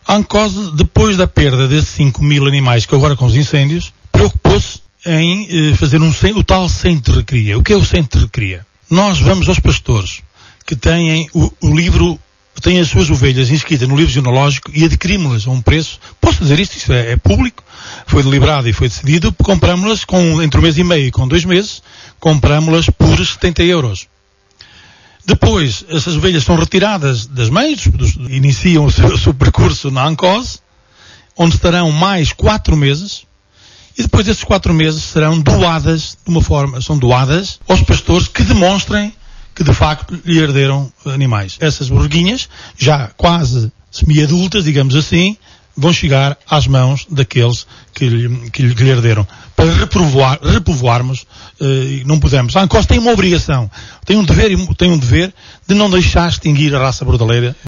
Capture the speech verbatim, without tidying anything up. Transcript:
A ANCOS, depois da perda desses cinco mil animais que agora com os incêndios, preocupou-se em eh, fazer um, o tal centro de recria. O que é o centro de recria? Nós vamos aos pastores que têm o, o livro, têm as suas ovelhas inscritas no livro genealógico e adquirimos-las a um preço, posso dizer isto, isto é, é público, foi deliberado e foi decidido, compramos-las com, entre um mês e meio e com dois meses, compramos-las por setenta euros. Depois, essas ovelhas são retiradas das mães, dos, iniciam o seu, o seu percurso na ANCOS, onde estarão mais quatro meses, e depois desses quatro meses serão doadas, de uma forma, são doadas aos pastores que demonstrem que de facto lhe herderam animais. Essas borreguinhas, já quase semi-adultas, digamos assim, vão chegar às mãos daqueles que lhe, que lhe, que lhe herderam. Para repovoar, repovoarmos, eh, não podemos. A ANCOS tem uma obrigação, tem um dever, tem um dever de não deixar extinguir a raça bordaleira.